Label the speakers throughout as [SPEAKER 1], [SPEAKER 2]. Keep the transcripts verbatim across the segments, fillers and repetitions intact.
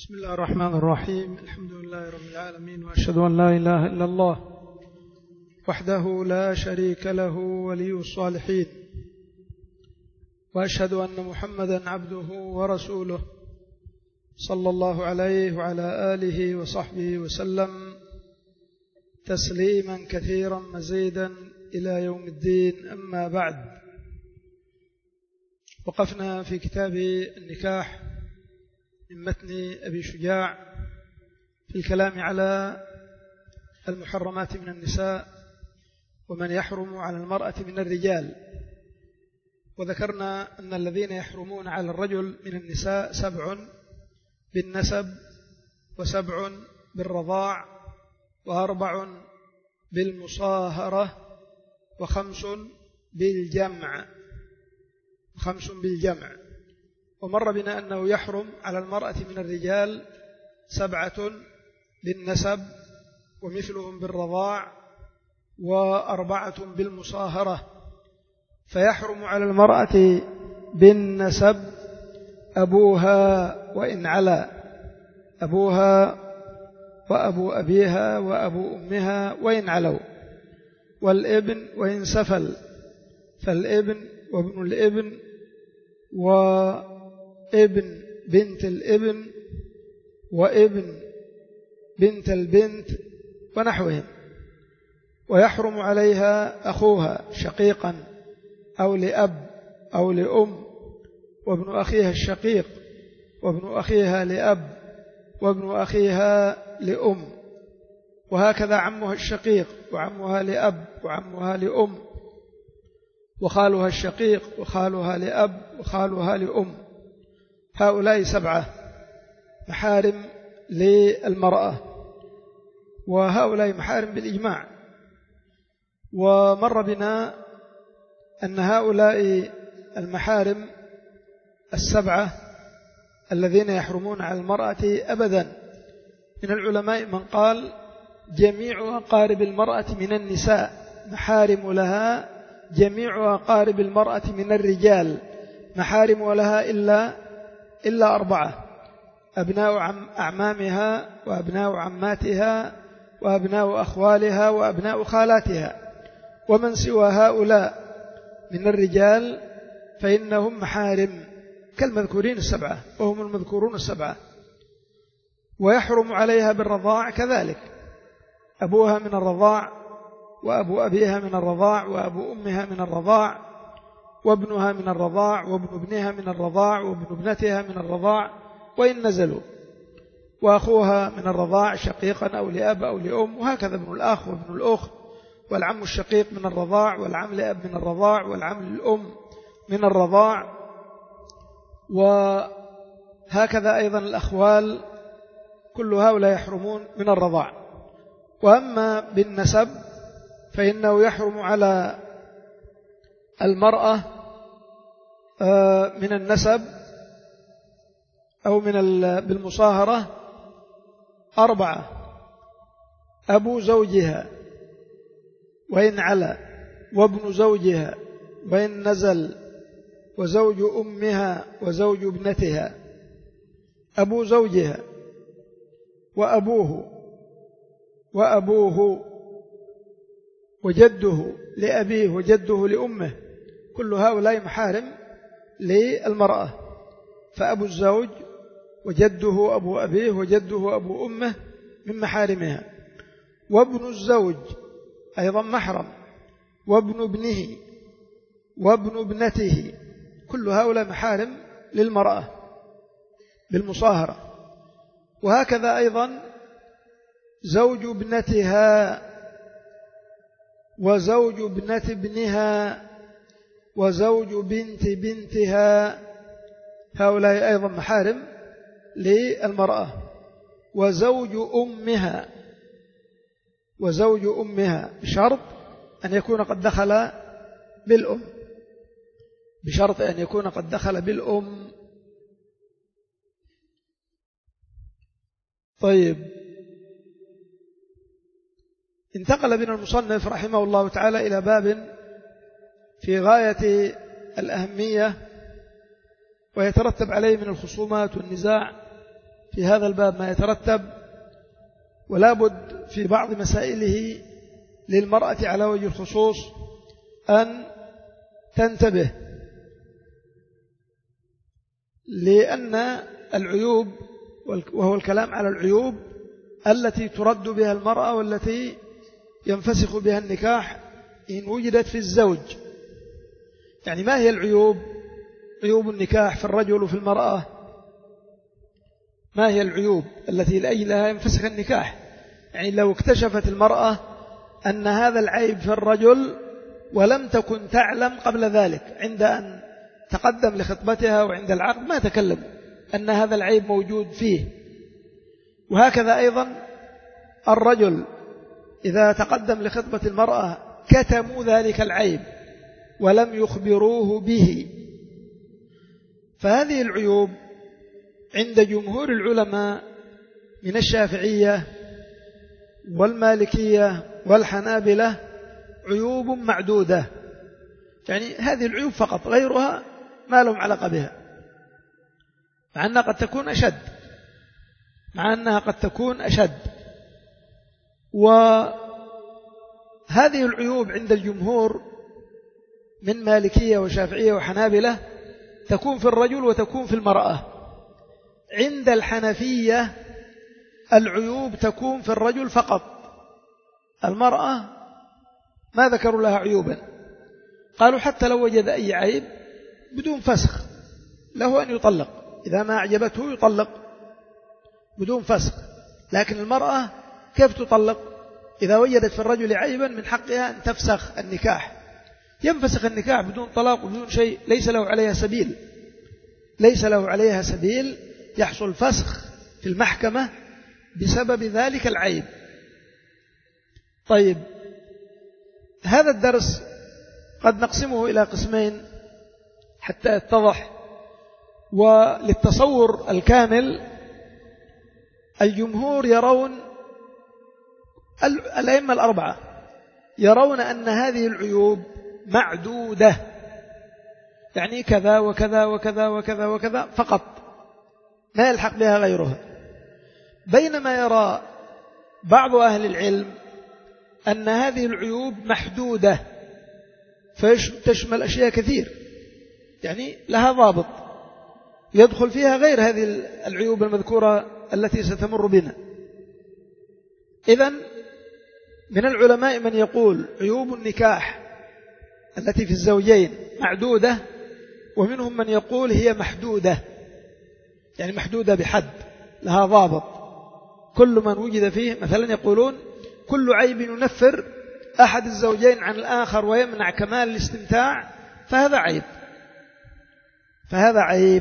[SPEAKER 1] بسم الله الرحمن الرحيم. الحمد لله رب العالمين، وأشهد أن لا إله إلا الله وحده لا شريك له ولي الصالحين، وأشهد أن محمدا عبده ورسوله صلى الله عليه وعلى آله وصحبه وسلم تسليما كثيرا مزيدا إلى يوم الدين. أما بعد، وقفنا في كتاب النكاح من متن أبي شجاع في الكلام على المحرمات من النساء ومن يحرم على المرأة من الرجال، وذكرنا أن الذين يحرمون على الرجل من النساء سبع بالنسب، وسبع بالرضاع، وأربع بالمصاهرة، وخمس بالجمع خمس بالجمع ومر بنا أنه يحرم على المرأة من الرجال سبعة بالنسب ومثلهم بالرضاع، وأربعة بالمصاهرة. فيحرم على المرأة بالنسب أبوها وإن علا، أبوها وأبو أبيها وأبو أمها وإن علوا، والابن وإن سفل، فالابن وابن الابن وابن بنت الابن وابن بنت البنت ونحوهم. ويحرم عليها أخوها شقيقا أو لأب أو لأم، وابن أخيها الشقيق، وابن أخيها لأب، وابن أخيها لأم، وهكذا عمها الشقيق وعمها لأب وعمها لأم، وخالها الشقيق وخالها لأب وخالها لأم. هؤلاء سبعة محارم للمرأة، وهؤلاء محارم بالإجماع. ومر بنا أن هؤلاء المحارم السبعة الذين يحرمون على المرأة أبدا، من العلماء من قال جميع أقارب المرأة من النساء محارم لها، جميع أقارب المرأة من الرجال محارم لها إلا إلا أربعة: أبناء عم أعمامها، وأبناء عماتها، وأبناء أخوالها، وأبناء خالاتها. ومن سوى هؤلاء من الرجال فإنهم محارم كالمذكورين السبعة، وهم المذكورون السبعة. ويحرم عليها بالرضاع كذلك: أبوها من الرضاع، وأبو أبيها من الرضاع، وأبو أمها من الرضاع، وابنها من الرضاع، وابن ابنها من الرضاع، وابن ابنتها من الرضاع وإن نزلوا، وأخوها من الرضاع شقيقا أو لأب أو لأم، وهكذا ابن الأخ وابن الأخت، والعم الشقيق من الرضاع، والعم لأب من الرضاع، والعم للأم من الرضاع، وهكذا أيضا الأخوال، كل هؤلاء يحرمون من الرضاع. وأما بالنسب فإنه يحرم على المرأة من النسب أو من بالمصاهرة أربعة: أبو زوجها وإن علا، وابن زوجها وإن نزل، وزوج أمها وزوج ابنتها. أبو زوجها وأبوه وأبوه وجده لأبيه وجده لأمه، كل هؤلاء محارم للمرأة. فأبو الزوج وجده أبو أبيه وجده أبو أمه من محارمها. وابن الزوج أيضا محرم، وابن ابنه وابن ابنته، كل هؤلاء محارم للمرأة بالمصاهرة. وهكذا أيضا زوج ابنتها وزوج ابنة ابنها وزوج بنت بنتها، هؤلاء أيضا محارم للمرأة. وزوج أمها وزوج أمها بشرط أن يكون قد دخل بالأم، بشرط أن يكون قد دخل بالأم. طيب، انتقل بنا المصنف رحمه الله تعالى إلى باب في غاية الأهمية ويترتب عليه من الخصومات والنزاع في هذا الباب ما يترتب، ولا بد في بعض مسائله للمرأة على وجه الخصوص أن تنتبه، لأن العيوب، وهو الكلام على العيوب التي ترد بها المرأة والتي ينفسخ بها النكاح إن وجدت في الزوج. يعني ما هي العيوب؟ عيوب النكاح في الرجل وفي المرأة. ما هي العيوب التي لأجلها ينفسخ النكاح؟ يعني لو اكتشفت المرأة أن هذا العيب في الرجل ولم تكن تعلم قبل ذلك، عند أن تقدم لخطبتها وعند العقد ما تكلم أن هذا العيب موجود فيه. وهكذا أيضا الرجل إذا تقدم لخطبة المرأة كتموا ذلك العيب ولم يخبروه به. فهذه العيوب عند جمهور العلماء من الشافعية والمالكية والحنابلة عيوب معدودة، يعني هذه العيوب فقط، غيرها ما لهم علاقة بها، مع أنها قد تكون أشد مع أنها قد تكون أشد وهذه العيوب عند الجمهور من مالكية وشافعية وحنابلة تكون في الرجل وتكون في المرأة. عند الحنفية العيوب تكون في الرجل فقط، المرأة ما ذكروا لها عيوبا. قالوا حتى لو وجد أي عيب بدون فسخ له أن يطلق، إذا ما أعجبته يطلق بدون فسخ. لكن المرأة كيف تطلق؟ إذا وجدت في الرجل عيبا من حقها أن تفسخ النكاح، ينفسخ النكاح بدون طلاق وبدون شيء، ليس له عليها سبيل ليس له عليها سبيل يحصل فسخ في المحكمة بسبب ذلك العيب. طيب، هذا الدرس قد نقسمه إلى قسمين حتى يتضح. وللتصور الكامل الجمهور يرون، الأئمة الأربعة يرون أن هذه العيوب معدودة، يعني كذا وكذا وكذا وكذا وكذا فقط، ما يلحق بها غيرها. بينما يرى بعض أهل العلم أن هذه العيوب محدودة، فتشمل أشياء كثير، يعني لها ضابط يدخل فيها غير هذه العيوب المذكورة التي ستمر بنا. إذن من العلماء من يقول عيوب النكاح التي في الزوجين معدودة، ومنهم من يقول هي محدودة، يعني محدودة بحد، لها ضابط، كل من وجد فيه. مثلا يقولون كل عيب ينفر أحد الزوجين عن الآخر ويمنع كمال الاستمتاع فهذا عيب فهذا عيب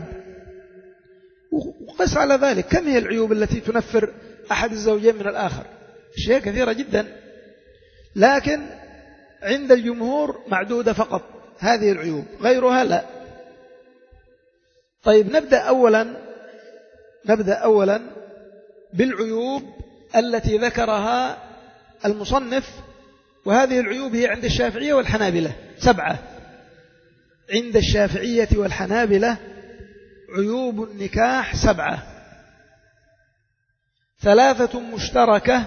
[SPEAKER 1] وقس على ذلك كم هي العيوب التي تنفر أحد الزوجين من الآخر؟ أشياء كثيرة جدا، لكن عند الجمهور معدودة فقط هذه العيوب، غيرها لا. طيب، نبدأ أولا نبدأ أولا بالعيوب التي ذكرها المصنف، وهذه العيوب هي عند الشافعية والحنابلة سبعة. عند الشافعية والحنابلة عيوب النكاح سبعة، ثلاثة مشتركة،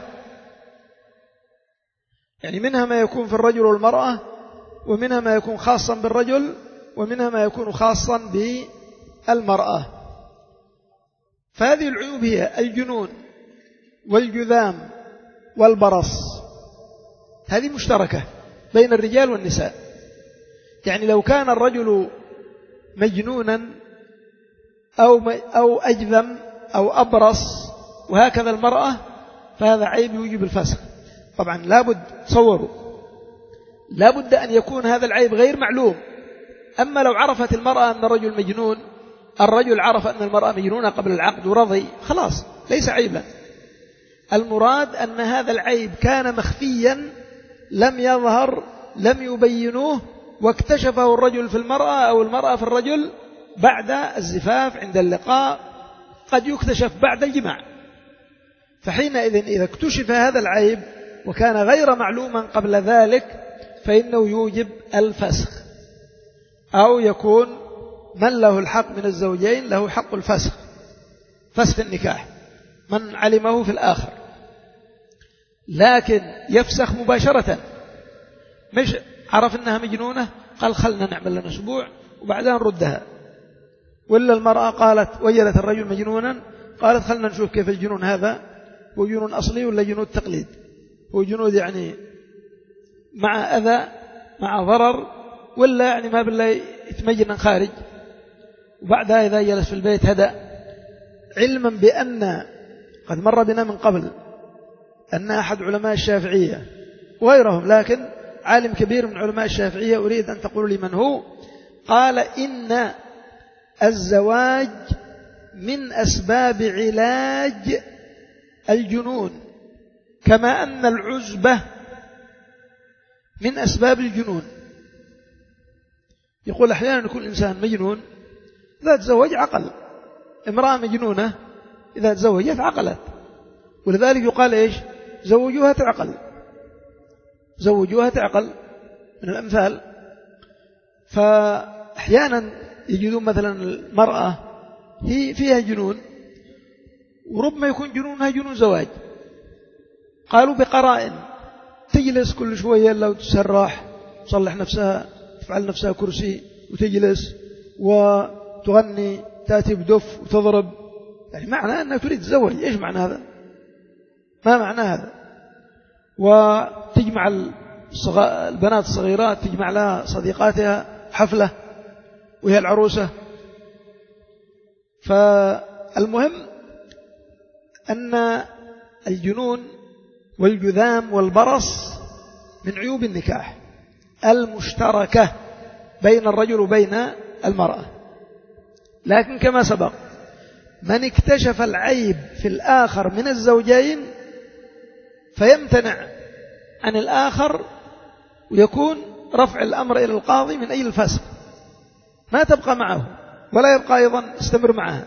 [SPEAKER 1] يعني منها ما يكون في الرجل والمرأة، ومنها ما يكون خاصا بالرجل، ومنها ما يكون خاصا بالمرأة. فهذه العيوب هي الجنون والجذام والبرص، هذه مشتركة بين الرجال والنساء. يعني لو كان الرجل مجنونا أو أو أجذم أو أبرص وهكذا المرأة، فهذا عيب يوجب الفسخ. طبعا لابد تصوروا لابد أن يكون هذا العيب غير معلوم. أما لو عرفت المرأة أن الرجل مجنون، الرجل عرف أن المرأة مجنونة قبل العقد ورضي، خلاص ليس عيبا. المراد أن هذا العيب كان مخفيا، لم يظهر، لم يبينوه، واكتشفه الرجل في المرأة أو المرأة في الرجل بعد الزفاف عند اللقاء، قد يكتشف بعد الجماع. فحينئذ إذا اكتشف هذا العيب وكان غير معلوما قبل ذلك فإنه يوجب الفسخ، أو يكون من له الحق من الزوجين له حق الفسخ، فسخ النكاح. من علمه في الآخر، لكن يفسخ مباشرة، مش عرف أنها مجنونة قال خلنا نعمل لنا أسبوع وبعدين نردها. ولا المرأة قالت وجدت الرجل مجنونا قالت خلنا نشوف كيف الجنون هذا، هو جنون أصلي ولا جنون تقليد، هو جنون يعني مع أذى مع ضرر، ولا يعني ما بالله يتمجن خارج. وبعدها إذا جلس في البيت هدأ، علما بأن قد مر بنا من قبل أن أحد علماء الشافعية وغيرهم، لكن عالم كبير من علماء الشافعية أريد أن تقول لي من هو، قال إن الزواج من أسباب علاج الجنون كما أن العزبة من أسباب الجنون. يقول أحيانا يكون الإنسان مجنون إذا تزوج عقل، امرأة مجنونة إذا تزوجت عقلت، ولذلك يقال إيش زوجوها تعقل، زوجوها تعقل من الأمثال. فأحيانا يجدون مثلا المرأة هي فيها جنون وربما يكون جنونها جنون زواج، قالوا بقرائن، تجلس كل شوية لو تسرح تصلح نفسها تفعل نفسها كرسي وتجلس وتغني تأتي بدف وتضرب، يعني معنى أنها تريد تزوج. إيش معنى هذا؟ ما معنى هذا؟ وتجمع البنات الصغيرات تجمع لها صديقاتها حفلة وهي العروسة. فالمهم أن الجنون والجذام والبرص من عيوب النكاح المشتركة بين الرجل وبين المرأة، لكن كما سبق من اكتشف العيب في الآخر من الزوجين فيمتنع عن الآخر ويكون رفع الأمر إلى القاضي من أجل الفسخ، ما تبقى معه ولا يبقى أيضا يستمر معها،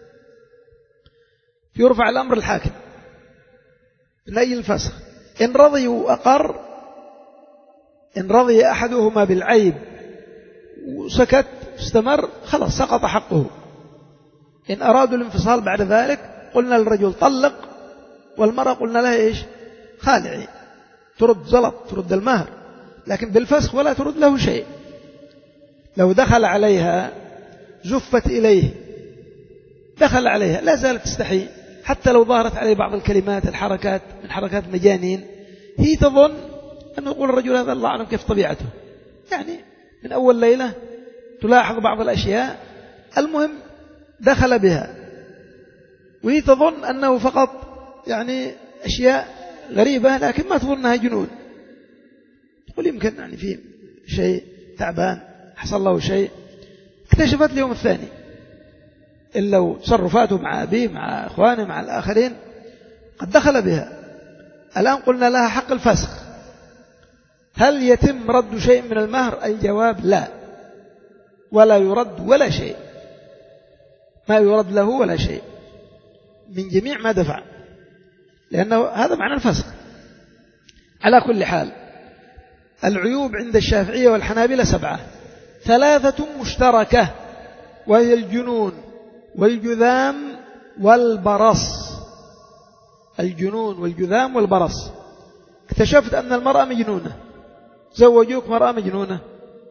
[SPEAKER 1] يرفع الأمر الحاكم من أجل الفسخ. إن رضي وأقر، إن رضي أحدهما بالعيب وسكت استمر خلاص سقط حقه. إن أرادوا الانفصال بعد ذلك قلنا للرجل طلق، والمرأة قلنا لها إيش خالعي، ترد زلط ترد المهر، لكن بالفسخ ولا ترد له شيء. لو دخل عليها زفت إليه دخل عليها لا زالت تستحي، حتى لو ظهرت عليه بعض الكلمات الحركات من حركات مجانين، هي تظن أنه يقول الرجل هذا الله أعلم كيف طبيعته، يعني من أول ليلة تلاحظ بعض الأشياء، المهم دخل بها وهي تظن أنه فقط يعني أشياء غريبة، لكن ما تظن أنها جنون، تقول يمكن يعني في شيء تعبان حصل له شيء. اكتشفت اليوم الثاني إلا وتصرفاته مع أبيه مع إخوانه مع الآخرين قد دخل بها. الآن قلنا لها حق الفسخ، هل يتم رد شيء من المهر؟ الجواب لا، ولا يرد ولا شيء، ما يرد له ولا شيء من جميع ما دفع، لأنه هذا معنى الفسخ. على كل حال العيوب عند الشافعية والحنابلة سبعة، ثلاثة مشتركة وهي الجنون والجذام والبرص. الجنون والجذام والبرص. اكتشفت أن المرأة مجنونة، زوجوك مرأة مجنونة،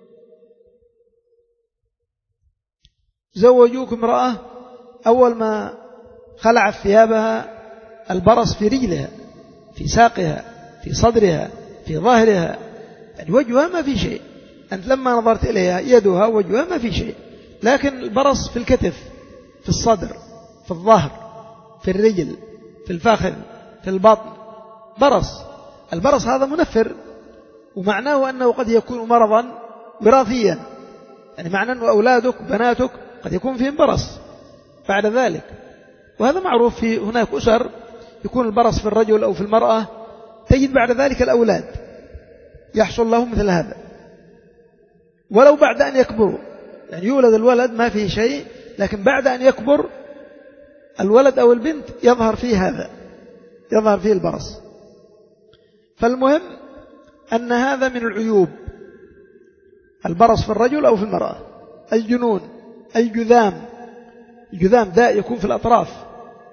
[SPEAKER 1] زوجوك امرأة أول ما خلعت ثيابها البرص في رجلها في ساقها في صدرها في ظهرها، يعني وجهها ما في شيء، أنت لما نظرت إليها يدها وجهها ما في شيء، لكن البرص في الكتف في الصدر في الظهر في الرجل في الفخذ في البطن برص. البرص هذا منفر، ومعناه أنه قد يكون مرضا وراثيا، يعني معناه أن أولادك بناتك قد يكون فيهم برص بعد ذلك، وهذا معروف. في هناك أسر يكون البرص في الرجل أو في المرأة، تجد بعد ذلك الأولاد يحصل لهم مثل هذا ولو بعد أن يكبروا، يعني يولد الولد ما فيه شيء، لكن بعد أن يكبر الولد أو البنت يظهر فيه هذا، يظهر فيه البرص. فالمهم أن هذا من العيوب، البرص في الرجل أو في المرأة. الجنون الجذام، الجذام داء يكون في الأطراف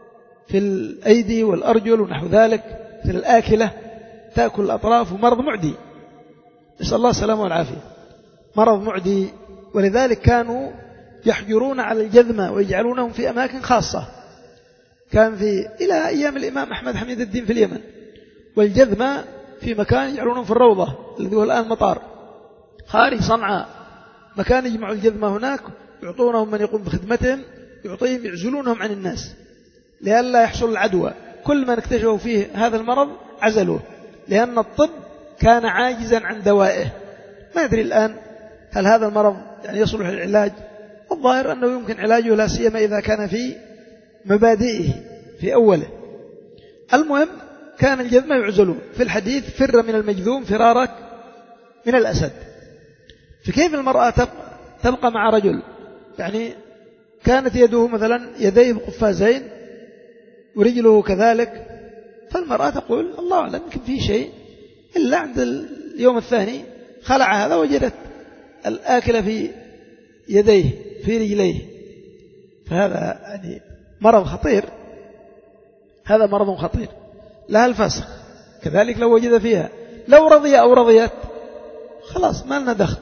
[SPEAKER 1] في الأيدي والأرجل ونحو ذلك، مثل الآكلة تأكل الأطراف، ومرض معدي، نسأل الله السلامة والعافية، مرض معدي. ولذلك كانوا يحجرون على الجذمة ويجعلونهم في أماكن خاصة. كان في إلى أيام الإمام أحمد حميد الدين في اليمن، والجذمة في مكان يجعلونهم في الروضة الذي هو الآن مطار خارج صنعاء، مكان يجمعوا الجذمة هناك، يعطونهم من يقوم بخدمتهم، يعطيهم يعزلونهم عن الناس لئلا يحصل العدوى. كل من اكتشفوا فيه هذا المرض عزلوه، لأن الطب كان عاجزا عن دوائه. ما أدري الآن هل هذا المرض يعني يصلح للعلاج؟ الظاهر أنه يمكن علاجه، لا سيما إذا كان في مبادئه في أوله. المهم كان الجذمة يعزلون. في الحديث فر من المجذوم فرارك من الأسد. فكيف المرأة تبقى مع رجل يعني كانت يده مثلا يديه بقفازين ورجله كذلك، فالمرأة تقول الله أعلم يمكن في شيء، إلا عند اليوم الثاني خلع هذا وجدت الآكلة في يديه في رجليه. فهذا يعني مرض خطير، هذا مرض خطير، لها الفسخ. كذلك لو وجد فيها، لو رضي أو رضيت خلاص ما لنا دخل.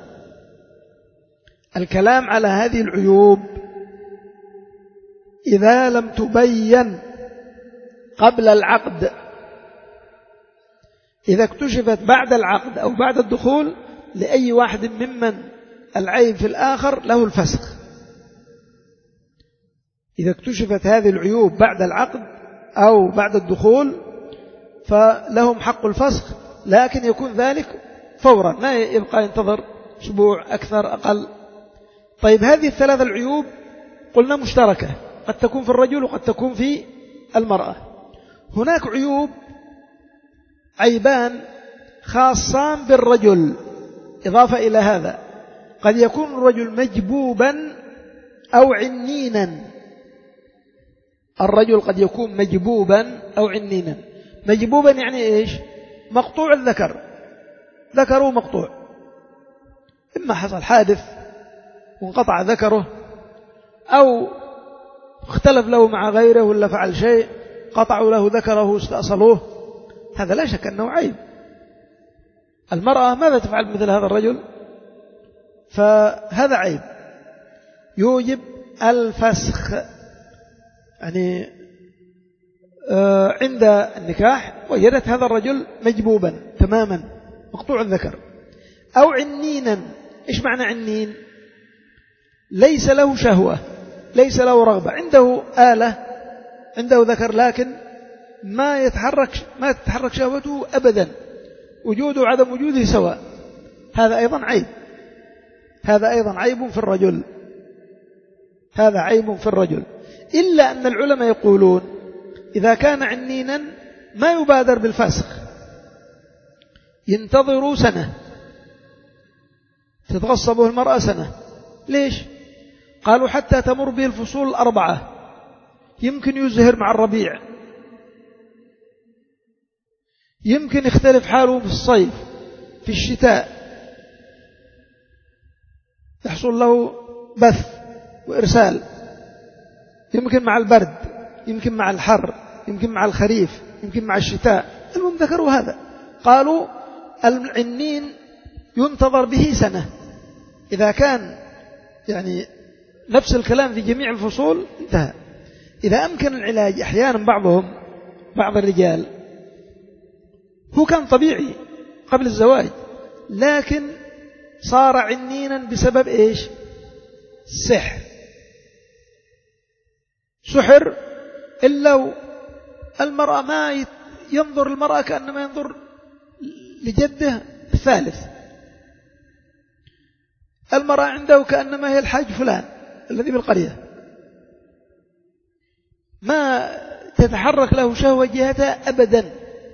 [SPEAKER 1] الكلام على هذه العيوب إذا لم تبين قبل العقد. إذا اكتشفت بعد العقد أو بعد الدخول لأي واحد ممن العيب في الآخر له الفسخ. إذا اكتشفت هذه العيوب بعد العقد أو بعد الدخول فلهم حق الفسخ، لكن يكون ذلك فورا، ما يبقى ينتظر أسبوع أكثر أقل. طيب هذه الثلاث العيوب قلنا مشتركة، قد تكون في الرجل وقد تكون في المرأة. هناك عيوب عيبان خاصان بالرجل إضافة إلى هذا. قد يكون الرجل مجبوبا أو عنينا. الرجل قد يكون مجبوبا أو عنينا. مجبوبا يعني إيش؟ مقطوع الذكر، ذكره مقطوع، إما حصل حادث وانقطع ذكره، أو اختلف له مع غيره ولا فعل شيء قطعوا له ذكره واستأصلوه، هذا لا شك أنه عيب. المرأة ماذا تفعل مثل هذا الرجل؟ فهذا عيب يوجب الفسخ. يعني عند النكاح وجدت هذا الرجل مجبوبا تماما مقطوع الذكر أو عنينا. إيش معنى عنين؟ ليس له شهوة، ليس له رغبة، عنده آلة، عنده ذكر لكن ما يتحرك ما تتحرك شهوته أبدا، وجوده وعدم وجوده سواء. هذا أيضا عيب، هذا أيضا عيب في الرجل، هذا عيب في الرجل. إلا أن العلماء يقولون إذا كان عنينا ما يبادر بالفسخ، ينتظروا سنة، تتغصبه المرأة سنة. ليش؟ قالوا حتى تمر به الفصول الأربعة، يمكن يزهر مع الربيع، يمكن يختلف حاله في الصيف، في الشتاء يحصل له بث وإرسال، يمكن مع البرد، يمكن مع الحر، يمكن مع الخريف، يمكن مع الشتاء. المهم ذكروا هذا. قالوا العنين ينتظر به سنة. إذا كان يعني نفس الكلام في جميع الفصول انتهى. إذا أمكن العلاج، أحيانا بعضهم بعض الرجال هو كان طبيعي قبل الزواج لكن صار عنينا بسبب إيش؟ سحر، سحر. إلا المرأة ما ينظر المرأة كأنما ينظر لجده الثالث، المرأة عنده كأنما هي الحاج فلان الذي بالقرية، ما تتحرك له شهوة جهتها أبدا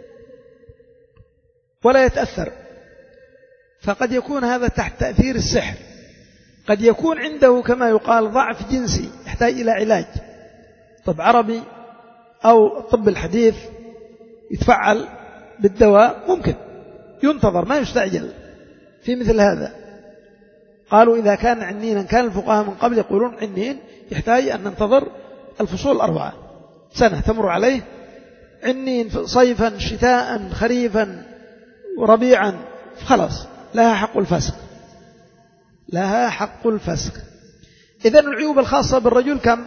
[SPEAKER 1] ولا يتأثر. فقد يكون هذا تحت تأثير السحر. قد يكون عنده كما يقال ضعف جنسي يحتاج إلى علاج، طب عربي أو الطب الحديث يتفعل بالدواء، ممكن ينتظر ما يستعجل في مثل هذا. قالوا إذا كان عنينا، كان الفقهاء من قبل يقولون عنين يحتاج أن ننتظر الفصول الأربعة. سنة تمر عليه، عنين صيفا شتاء خريفا وربيعا، خلاص لها حق الفسخ، لها حق الفسخ. إذن العيوب الخاصة بالرجل كم؟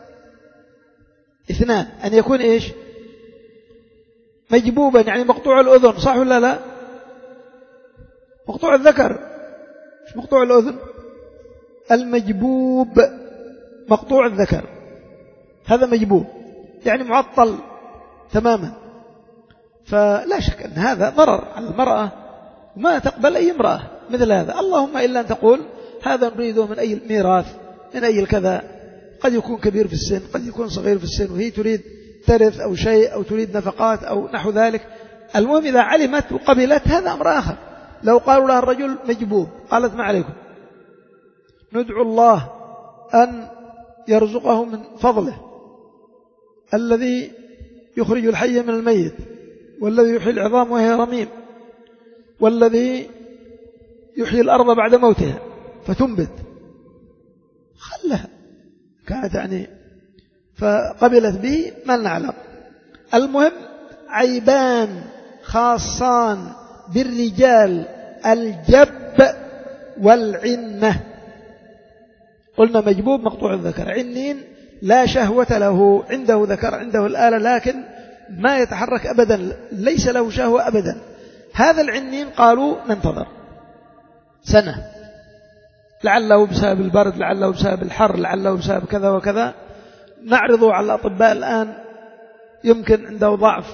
[SPEAKER 1] اثنان: أن يكون إيش؟ مجبوبا، يعني مقطوع الأذن، صح ولا لا؟ مقطوع الذكر مش مقطوع الأذن، المجبوب مقطوع الذكر هذا مجبوب، يعني معطل تماما. فلا شك أن هذا ضرر على المرأة، ما تقبل أي امرأة مثل هذا، اللهم إلا أن تقول هذا نريده من أي الميراث، من أي الكذا، قد يكون كبير في السن، قد يكون صغير في السن، وهي تريد ترث أو شيء أو تريد نفقات أو نحو ذلك. المهم إذا علمت وقبلت هذا أمر آخر. لو قالوا لها الرجل مجبوب، قالت ما عليكم، ندعو الله أن يرزقه من فضله الذي يخرج الحي من الميت، والذي يحيي العظام وهي رميم، والذي يحيي الأرض بعد موتها فتنبت، خلها، كانت يعني فقبلت به ما نعلم. المهم عيبان خاصان بالرجال: الجب والعنة. قلنا مجبوب مقطوع الذكر، عنين لا شهوة له، عنده ذكر، عنده الآلة، لكن ما يتحرك أبدا، ليس له شهوة أبدا. هذا العنين قالوا ننتظر سنة، لعله بسبب البرد، لعله بسبب الحر، لعله بسبب كذا وكذا. نعرضه على الأطباء الآن، يمكن عنده ضعف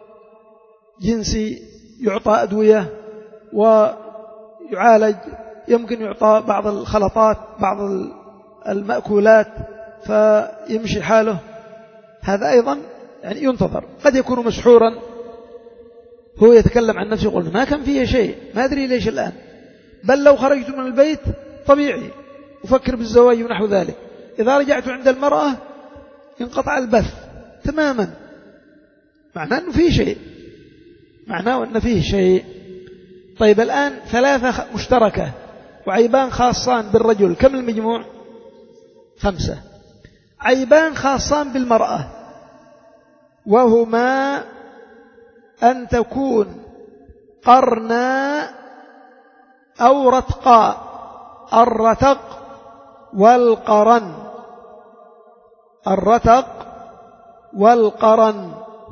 [SPEAKER 1] جنسي يعطى أدوية ويعالج، يمكن يعطى بعض الخلطات، بعض المأكولات فيمشي حاله. هذا أيضا يعني ينتظر، قد يكون مسحورا، هو يتكلم عن نفسه يقول ما كان فيه شيء، ما أدري ليش الآن، بل لو خرجت من البيت طبيعي أفكر بالزواج ونحو ذلك. إذا رجعت عند المرأة انقطع البث تماما، معناه أنه فيه شيء، معناه أنه فيه شيء. طيب الآن ثلاثة مشتركة وعيبان خاصان بالرجل، كم المجموع؟ خمسة. عيبان خاصان بالمرأة، وهما أن تكون قرنا أو رتقاء. الرتق والقرن، الرتق والقرن.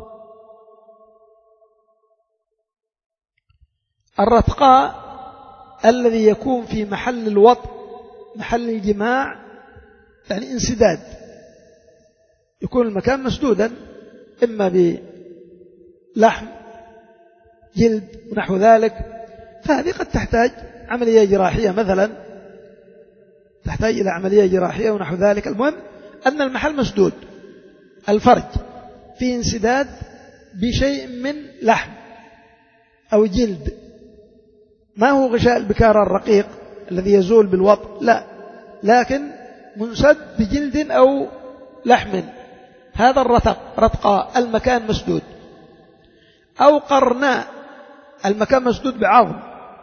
[SPEAKER 1] الرتقاء الذي يكون في محل الوطء، محل الجماع، يعني انسداد، يكون المكان مسدودا، إما بلحم جلد ونحو ذلك، فهذه قد تحتاج عملية جراحية مثلا، تحتاج إلى عملية جراحية ونحو ذلك. المهم أن المحل مسدود، الفرج في انسداد بشيء من لحم أو جلد، ما هو غشاء البكارة الرقيق الذي يزول بالوطء، لا، لكن منسد بجلد أو لحم، هذا الرتق، رتقاء، المكان مسدود. أو قرناء، المكان مسدود بعظم،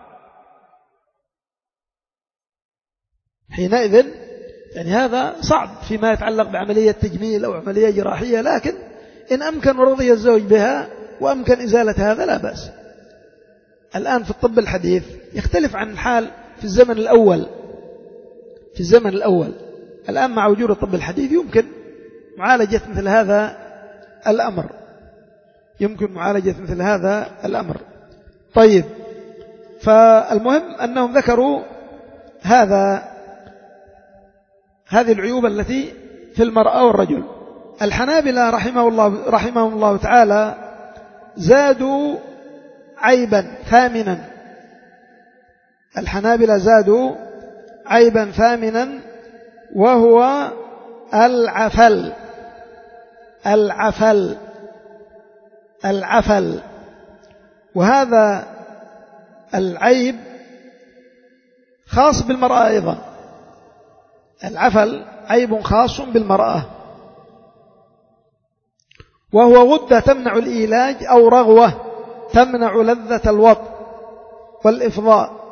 [SPEAKER 1] حينئذ يعني هذا صعب فيما يتعلق بعملية تجميل أو عملية جراحية، لكن إن أمكن رضي الزوج بها وأمكن إزالة هذا لا بأس. الآن في الطب الحديث يختلف عن الحال في الزمن الأول. في الزمن الأول الآن مع وجود الطب الحديث يمكن معالجة مثل هذا الأمر، يمكن معالجة مثل هذا الأمر. طيب، فالمهم أنهم ذكروا هذا هذه العيوب التي في المرأة والرجل. الحنابلة رحمه الله رحمهم الله تعالى زادوا عيبا ثامنا. الحنابلة زادوا عيبا ثامنا، وهو العفل. العفل العفل وهذا العيب خاص بالمرأة أيضا. العفل عيب خاص بالمرأة، وهو غدة تمنع الإيلاج أو رغوة تمنع لذة الوطء والإفضاء.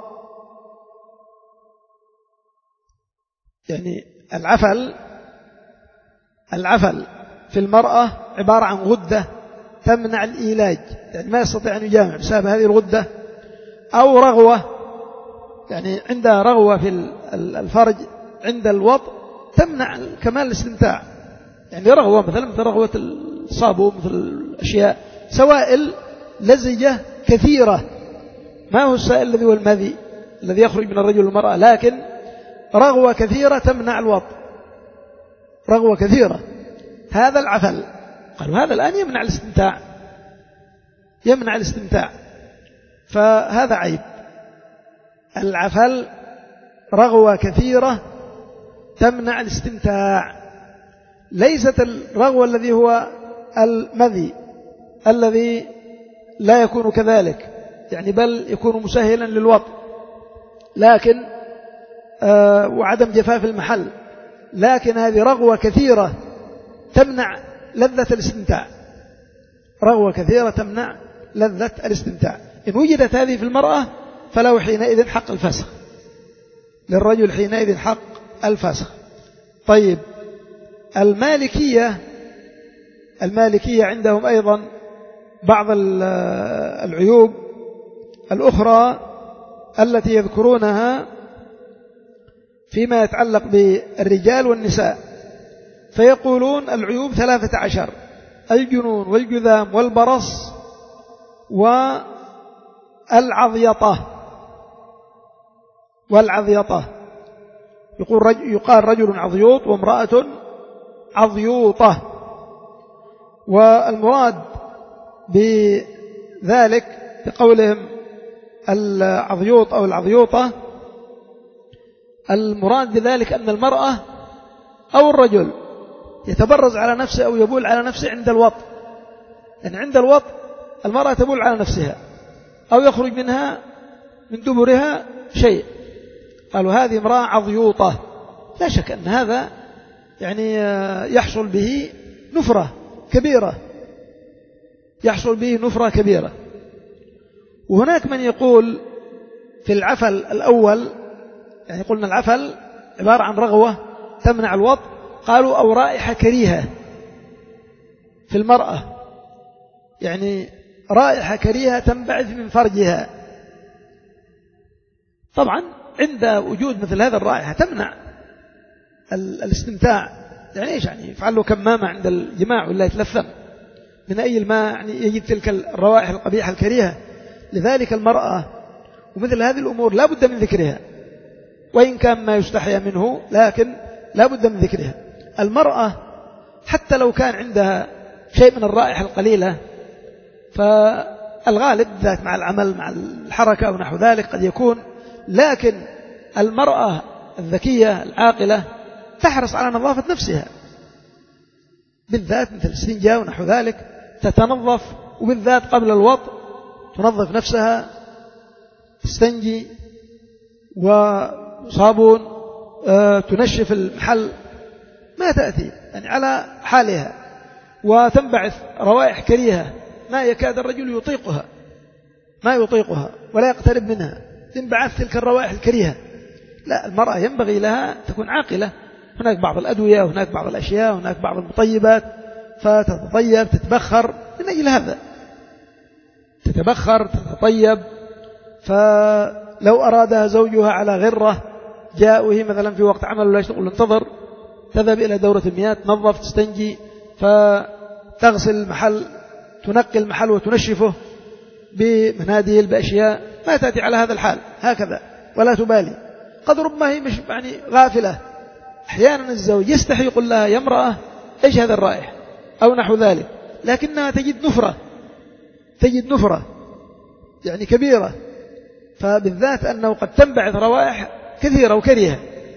[SPEAKER 1] يعني العفل العفل في المرأة عبارة عن غدة تمنع الإيلاج، يعني ما يستطيع أن يجامع بسبب هذه الغدة، أو رغوة، يعني عندها رغوة في الفرج عند الوطء تمنع كمال الاستمتاع، يعني رغوة مثلا مثل رغوة الصابون، مثل الأشياء سوائل لزجة كثيرة، ما هو السائل الذي هو المذي الذي يخرج من الرجل والمرأة، لكن رغوة كثيرة تمنع الوطء، رغوة كثيرة، هذا العفل. قالوا هذا الآن يمنع الاستمتاع، يمنع الاستمتاع، فهذا عيب. العفل رغوة كثيرة تمنع الاستمتاع، ليست الرغوة الذي هو المذي الذي لا يكون كذلك، يعني بل يكون مسهلا للوطء، لكن آه وعدم جفاف المحل، لكن هذه رغوة كثيرة تمنع لذة الاستمتاع، رغوة كثيرة تمنع لذة الاستمتاع. إن وجدت هذه في المرأة فله حينئذ حق الفسخ، للرجل حينئذ حق الفسخ. طيب المالكية، المالكية عندهم أيضا بعض العيوب الأخرى التي يذكرونها فيما يتعلق بالرجال والنساء، فيقولون العيوب ثلاثة عشر: الجنون والجذام والبرص والعضيطة. والعضيطة يقول رجل يقال رجل عضيوط وامرأة عضيوطة، والمراد بذلك بقولهم العضيوط أو العضيوطة، المراد بذلك أن المرأة أو الرجل يتبرز على نفسه أو يبول على نفسه عند الوطء، يعني عند الوطء المرأة تبول على نفسها أو يخرج منها من دبرها شيء، قالوا هذه امرأة عضيوطة. لا شك أن هذا يعني يحصل به نفرة كبيرة، يحصل به نفرة كبيرة. وهناك من يقول في العفل الأول، يعني قلنا العفل عبارة عن رغوة تمنع الوطء، قالوا أو رائحة كريهة في المرأة، يعني رائحة كريهة تنبعث من فرجها. طبعا عند وجود مثل هذا الرائحة تمنع الاستمتاع، يعني إيش يعني يفعل له كمامة عند الجماع ولا يتلثم من أي الماء، يعني يجد تلك الروائح القبيحة الكريهة. لذلك المرأة ومثل هذه الأمور لا بد من ذكرها، وإن كان ما يستحيا منه لكن لا بد من ذكرها. المرأة حتى لو كان عندها شيء من الرائحة القليلة، فالغالب ذات مع العمل مع الحركة أو نحو ذلك قد يكون، لكن المرأة الذكية العاقلة تحرص على نظافة نفسها، بالذات مثل الاستنجاء ونحو ذلك، تتنظف، وبالذات قبل الوطء تنظف نفسها، تستنجي وصابون، آه تنشف المحل، ما تأتي يعني على حالها، وتنبعث روائح كريهة ما يكاد الرجل يطيقها، ما يطيقها ولا يقترب منها، تنبعث تلك الروائح الكريهة. لا، المرأة ينبغي لها تكون عاقلة، هناك بعض الأدوية وهناك بعض الأشياء وهناك بعض المطيبات، فتتطيب تتبخر من أجل هذا، تتبخر تتطيب. فلو أرادها زوجها على غرة جاءه مثلا في وقت عمل ولا يشتغل، انتظر، تذهب إلى دورة المياه، تنظف، تستنجي، فتغسل المحل، تنقي المحل وتنشفه بمناديل بأشياء، ما تأتي على هذا الحال هكذا ولا تبالي. قد ربما هي مش يعني غافلة، أحيانا الزوج يستحي يقول لها يا امرأة إيش هذا الرائح أو نحو ذلك، لكنها تجد نفرة، تجد نفرة يعني كبيرة، فبالذات أنه قد تنبعث روائح كثيرة وكريهة،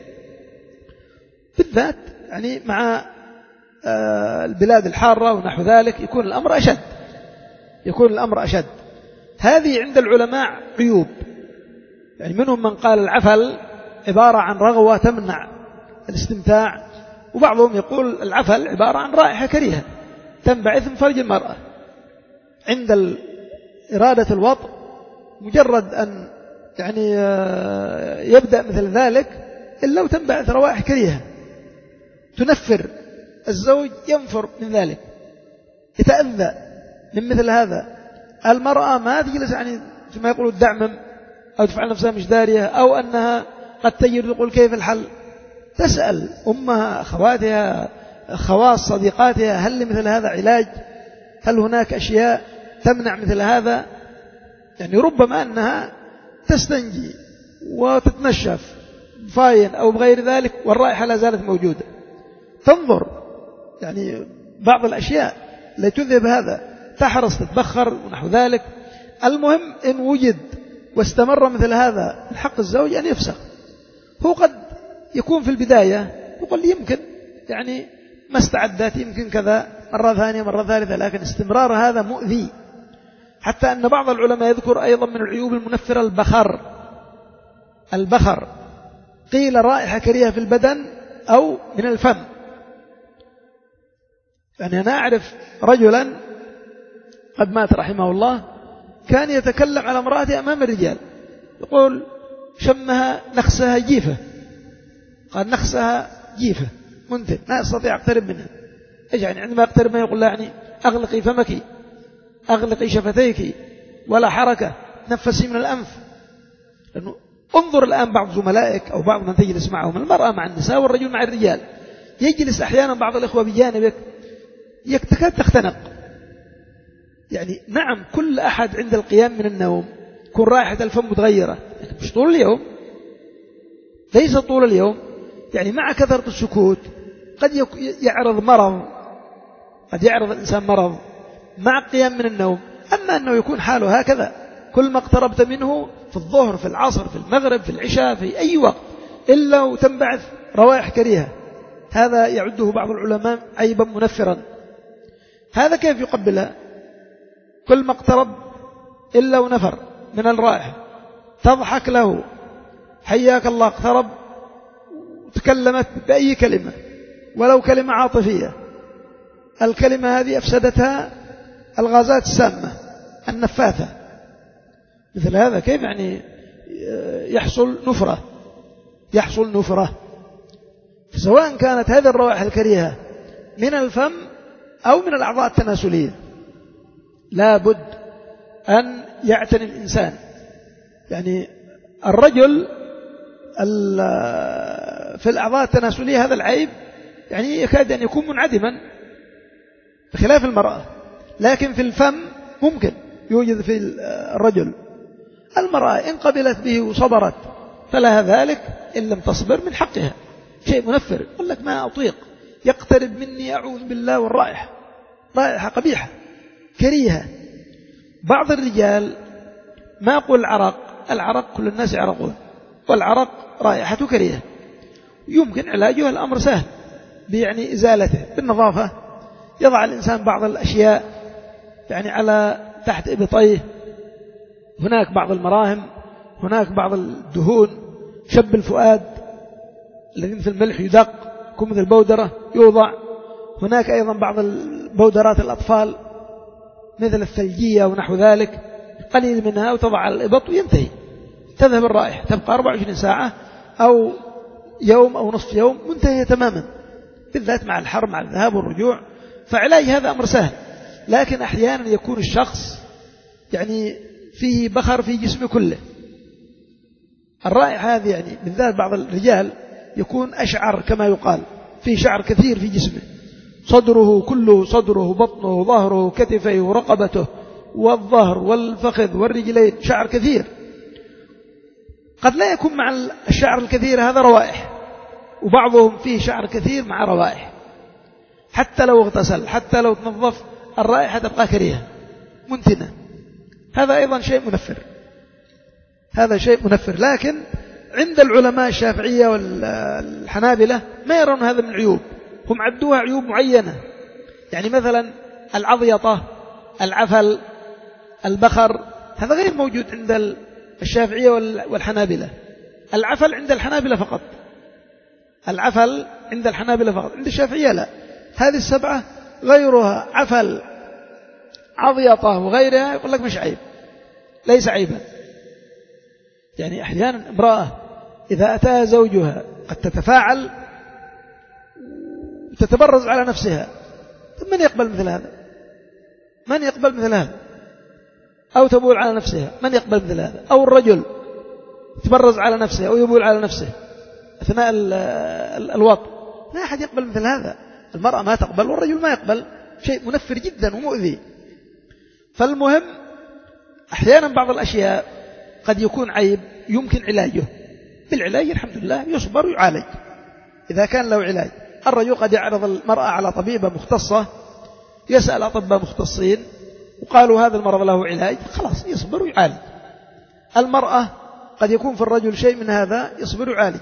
[SPEAKER 1] بالذات يعني مع البلاد الحارة ونحو ذلك يكون الأمر أشد، يكون الأمر أشد. هذه عند العلماء عيوب، يعني منهم من قال العفل عبارة عن رغوة تمنع الاستمتاع، وبعضهم يقول العفل عبارة عن رائحة كريهة تنبعث من فرج المرأة عند إرادة الوطء، مجرد أن يعني يبدأ مثل ذلك إلا وتنبعث روائح كريهة تنفر الزوج ينفر من ذلك، يتأذى من مثل هذا. المرأة ما تجلس يعني كما يقولوا الدعمم أو تفعل نفسها مش دارية، أو أنها قد تجد تقول كيف الحل، تسأل أمها، أخواتها، خواص صديقاتها، هل لمثل هذا علاج؟ هل هناك أشياء تمنع مثل هذا؟ يعني ربما أنها تستنجي وتتنشف فاين أو بغير ذلك والرائحة لا زالت موجودة، تنظر يعني بعض الأشياء لا تذهب هذا، تحرص تتبخر ونحو ذلك. المهم إن وجد واستمر مثل هذا الحق الزوج أن يفسخ. هو قد يكون في البداية يقول يمكن يعني ما استعدت، يمكن كذا، مرة ثانية مرة ثالثة، لكن استمرار هذا مؤذي. حتى أن بعض العلماء يذكر أيضا من العيوب المنفرة البخر. البخر قيل رائحة كريهة في البدن أو من الفم. يعني أنا أعرف رجلا قد مات رحمه الله، كان يتكلم على امرأته أمام الرجال، يقول شمها نخسها جيفة، قال نخسها جيفة منتن لا أستطيع أقترب منها. إيش يعني عندما أقترب منها يقول لا يعني أغلقي فمك، أغلقي شفتيك، ولا حركة، نفسي من الأنف. لأنه انظر الآن بعض زملائك أو بعض من تجلس معهم، المرأة مع النساء والرجل مع الرجال، يجلس أحيانا بعض الإخوة بجانبك يكتكاد تختنق. يعني نعم كل أحد عند القيام من النوم يكون رائحة الفم متغيرة، لكن مش طول اليوم، ليس طول اليوم. يعني مع كثرة السكوت قد يعرض مرض، قد يعرض الإنسان مرض مع القيام من النوم. أما أنه يكون حاله هكذا كل ما اقتربت منه في الظهر في العصر في المغرب في العشاء في أي وقت إلا وتنبعث روائح كريهة، هذا يعده بعض العلماء عيبا منفرا. هذا كيف يقبلها؟ كل ما اقترب إلا ونفر من الرائحة، تضحك له حياك الله، اقترب وتكلمت بأي كلمة ولو كلمة عاطفية، الكلمة هذه أفسدتها الغازات السامة النفاثة. مثل هذا كيف يعني يحصل نفرة، يحصل نفرة. سواء كانت هذه الروائح الكريهة من الفم أو من الأعضاء التناسلية، لا بد أن يعتني الإنسان. يعني الرجل في الأعضاء التناسلية هذا العيب يعني يكاد أن يكون منعدما بخلاف المرأة، لكن في الفم ممكن يوجد في الرجل. المرأة إن قبلت به وصبرت فلها ذلك، إن لم تصبر من حقها شيء منفر، يقول لك ما أطيق، يقترب مني أعوذ بالله، والرائحة رائحة قبيحة كريهة. بعض الرجال ما أقول العرق، العرق كل الناس يعرقون، والعرق رائحة كريهة، يمكن علاجها الأمر سهل يعني إزالته بالنظافة. يضع الإنسان بعض الأشياء يعني على تحت إبطيه، هناك بعض المراهم، هناك بعض الدهون، شب الفؤاد الذي مثل الملح يدق، كم مثل البودرة يوضع، هناك أيضا بعض البودرات الأطفال مثل الثلجية ونحو ذلك، قليل منها وتضع على الإبط وينتهي، تذهب الرائحة، تبقى أربع وعشرين ساعة أو يوم أو نصف يوم منتهية تماما، بالذات مع الحر مع الذهاب والرجوع. فعلاج هذا أمر سهل، لكن أحيانا يكون الشخص يعني فيه بخر في جسمه كله. الرائحة هذه يعني بالذات بعض الرجال يكون أشعر كما يقال، فيه شعر كثير في جسمه، صدره كله، صدره بطنه ظهره كتفيه رقبته والظهر والفخذ والرجلين، شعر كثير. قد لا يكون مع الشعر الكثير هذا روائح، وبعضهم فيه شعر كثير مع روائح، حتى لو اغتسل حتى لو تنظف الرائحة تبقى كريهة منتنة. هذا أيضا شيء منفر، هذا شيء منفر. لكن عند العلماء الشافعية والحنابلة ما يرون هذا من عيوب، هم عدوها عيوب معينة. يعني مثلا العضيطة، العفل، البخر، هذا غير موجود عند الشافعية والحنابلة. العفل عند الحنابلة فقط، العفل عند الحنابلة فقط، عند الشافعية لا. هذه السبعة غيرها عفل عضيطة وغيرها يقول لك مش عيب، ليس عيبا. يعني أحيانا امرأة إذا أتاها زوجها قد تتفاعل تتبرز على نفسها. من يقبل مثل هذا؟ من يقبل مثل هذا؟ أو تبول على نفسها، من يقبل مثل هذا؟ أو الرجل يتبرز على نفسه أو يبول على نفسه أثناء الوطء، لا أحد يقبل مثل هذا. المرأة ما تقبل والرجل ما يقبل، شيء منفر جدا ومؤذي. فالمهم أحيانا بعض الأشياء قد يكون عيب يمكن علاجه بالعلاج، الحمد لله يصبر ويعالج إذا كان له علاج. الرجل قد يعرض المرأة على طبيبة مختصة، يسأل أطباء مختصين وقالوا هذا المرض له علاج، خلاص يصبر ويعالج. المرأة قد يكون في الرجل شيء من هذا، يصبر ويعالج.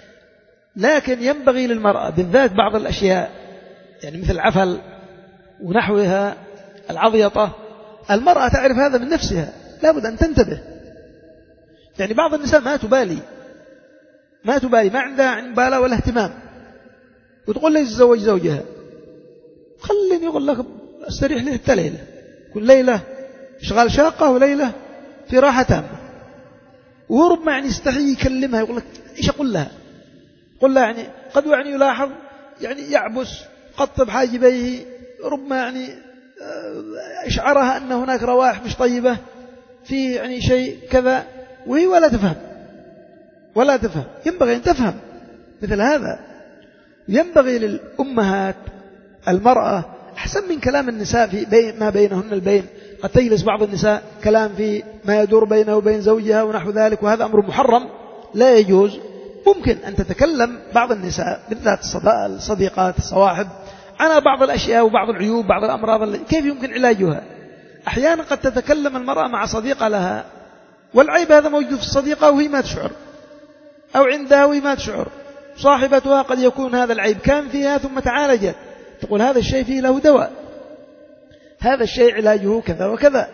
[SPEAKER 1] لكن ينبغي للمرأة بالذات بعض الأشياء يعني مثل العفل ونحوها، العضيطة، المرأة تعرف هذا من نفسها، لابد أن تنتبه. يعني بعض النساء ما تبالي ما تبالي ما عندها مبالاة ولا اهتمام، وتقول لي تزوج زوجها، خليني أقول لك استريح لي حتى ليلة، كل ليلة اشغال شاقة وليلة في راحة تامة. وهو ربما يعني يستحي يكلمها، يقول لك إيش أقول لها؟ قل لها يعني قد يعني يلاحظ يعني يعبس قطب حاجبيه، ربما يعني إشعرها أن هناك روائح مش طيبة في يعني شيء كذا، وهي ولا تفهم ولا تفهم. ينبغي أن تفهم مثل هذا. ينبغي للأمهات المرأة أحسن من كلام النساء في بين ما بينهن البين. قد تجلس بعض النساء كلام في ما يدور بينه وبين زوجها ونحو ذلك، وهذا أمر محرم لا يجوز. ممكن أن تتكلم بعض النساء بالذات الصديقات الصواحب عن بعض الأشياء وبعض العيوب بعض الأمراض كيف يمكن علاجها. أحيانا قد تتكلم المرأة مع صديقة لها والعيب هذا موجود في الصديقة وهي ما تشعر، أو عندها وهي ما تشعر، صاحبتها قد يكون هذا العيب كان فيها ثم تعالجت، تقول هذا الشيء فيه له دواء، هذا الشيء علاجه كذا وكذا.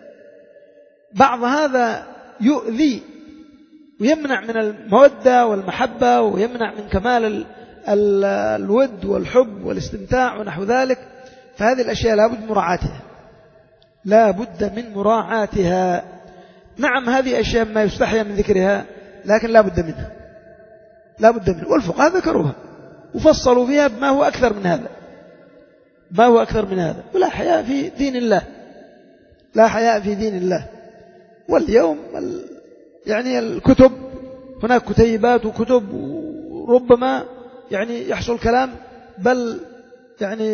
[SPEAKER 1] بعض هذا يؤذي ويمنع من المودة والمحبة، ويمنع من كمال ال ال الود والحب والاستمتاع ونحو ذلك. فهذه الأشياء لا بد مراعاتها، لا بد من مراعاتها. نعم هذه أشياء ما يستحيا من ذكرها، لكن لا بد منها، لا بد منها. والفقهاء ذكروها وفصلوا فيها بما هو أكثر من هذا، ما هو أكثر من هذا. ولا حياء في دين الله، لا حياء في دين الله. واليوم يعني الكتب، هناك كتيبات وكتب، وربما يعني يحصل كلام بل يعني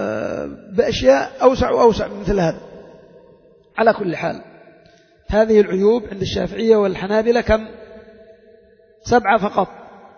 [SPEAKER 1] بأشياء أوسع وأوسع من مثل هذا. على كل حال هذه العيوب عند الشافعية والحنابلة كم؟ سبعة فقط،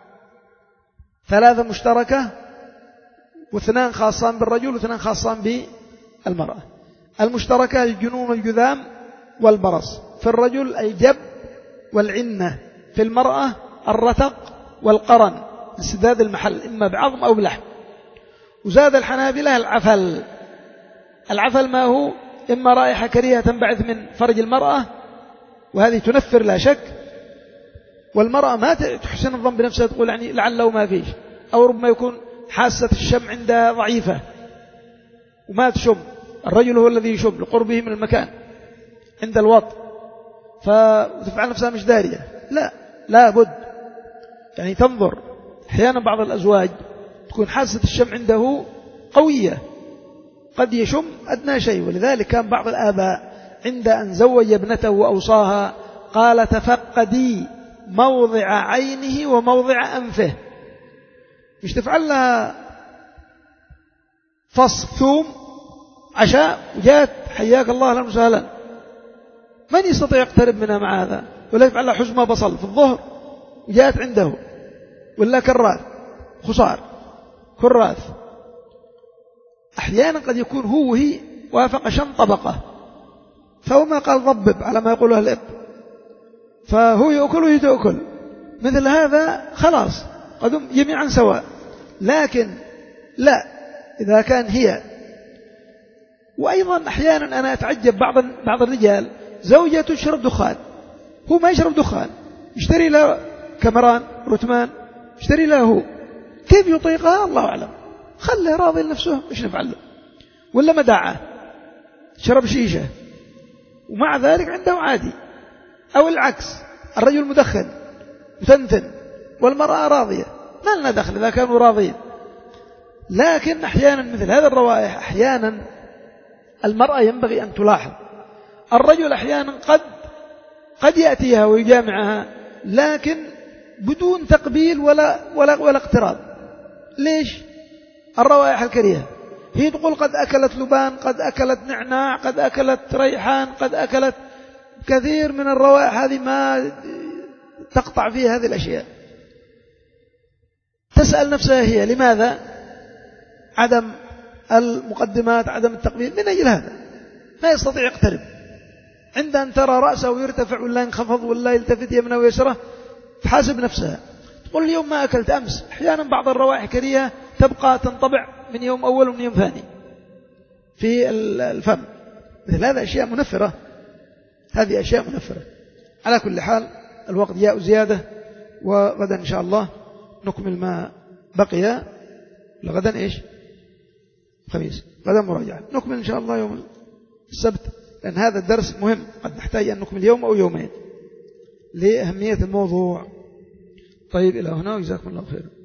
[SPEAKER 1] ثلاثة مشتركة واثنان خاصان بالرجل واثنان خاصان بالمرأة. المشتركة الجنون والجذام والبرص، في الرجل الجب والعنة، في المرأة الرتق والقرن، انسداد المحل إما بعظم أو بلحم. وزاد الحنابلة العفل. العفل ما هو؟ إما رائحة كريهة تنبعث من فرج المرأة وهذه تنفر لا شك، والمرأة ما تحسن الظن بنفسها تقول يعني لعله ما فيش، أو ربما يكون حاسة الشم عندها ضعيفة وما تشم، الرجل هو الذي يشم لقربه من المكان عند الوطء، فتفعل نفسها مش دارية. لا، لا بد يعني تنظر. أحيانا بعض الأزواج تكون حاسة الشم عنده قوية، قد يشم أدنى شيء. ولذلك كان بعض الآباء عند أن زوج ابنته وأوصاها قال تفقدي موضع عينه وموضع أنفه، مش تفعل لها فص ثوم عشاء وجات حياك الله أهلا وسهلا، من يستطيع يقترب منها مع هذا؟ ولا يفعل لها حزمة بصل في الظهر وجات عنده، ولا كراث خصار كراث. أحيانا قد يكون هو وهي وافق شن طبقة، فهو ما قال ضبب على ما يقوله الأب، فهو يأكل وهي تأكل، مثل هذا خلاص قدم جميعا سواء. لكن لا، إذا كان هي. وأيضا أحيانا أنا أتعجب بعض بعض الرجال زوجة تشرب دخان، هو ما يشرب دخان، يشتري له كمران رتمان، يشتري له هو، كيف يطيقها الله أعلم، خله راضي لنفسه، إيش نفعل له؟ ولا مدعة شرب شيشة ومع ذلك عنده عادي، أو العكس، الرجل مدخن متنتن والمرأة راضية، ما لنا دخل إذا كانوا راضين. لكن أحيانا مثل هذه الروائح أحيانا المرأة ينبغي أن تلاحظ. الرجل أحيانا قد قد يأتيها ويجامعها لكن بدون تقبيل ولا ولا ولا اقتراب. ليش؟ الروائح الكريهة. هي تقول قد أكلت لبان، قد أكلت نعناع، قد أكلت ريحان، قد أكلت كثير من الروائح هذه ما تقطع فيها هذه الأشياء. تسأل نفسها هي لماذا عدم المقدمات، عدم التقبيل؟ من أجل هذا ما يستطيع يقترب. عند أن ترى رأسه يرتفع ولا ينخفض ولا يلتفت يمنه ويسره تحاسب نفسها، تقول اليوم ما أكلت أمس. أحيانا بعض الروائح كريهة تبقى تنطبع من يوم أول ومن يوم ثاني في الفم. مثل هذا أشياء منفرة، هذه أشياء منفرة. على كل حال الوقت جاء زيادة، وغدا إن شاء الله نكمل ما بقي. لغدا إيش؟ خميس، غدا مراجعة. نكمل إن شاء الله يوم السبت، لأن هذا الدرس مهم، قد نحتاج أن نكمل يوم أو يومين لأهمية الموضوع. طيب إلى هنا وجزاكم الله خيرا.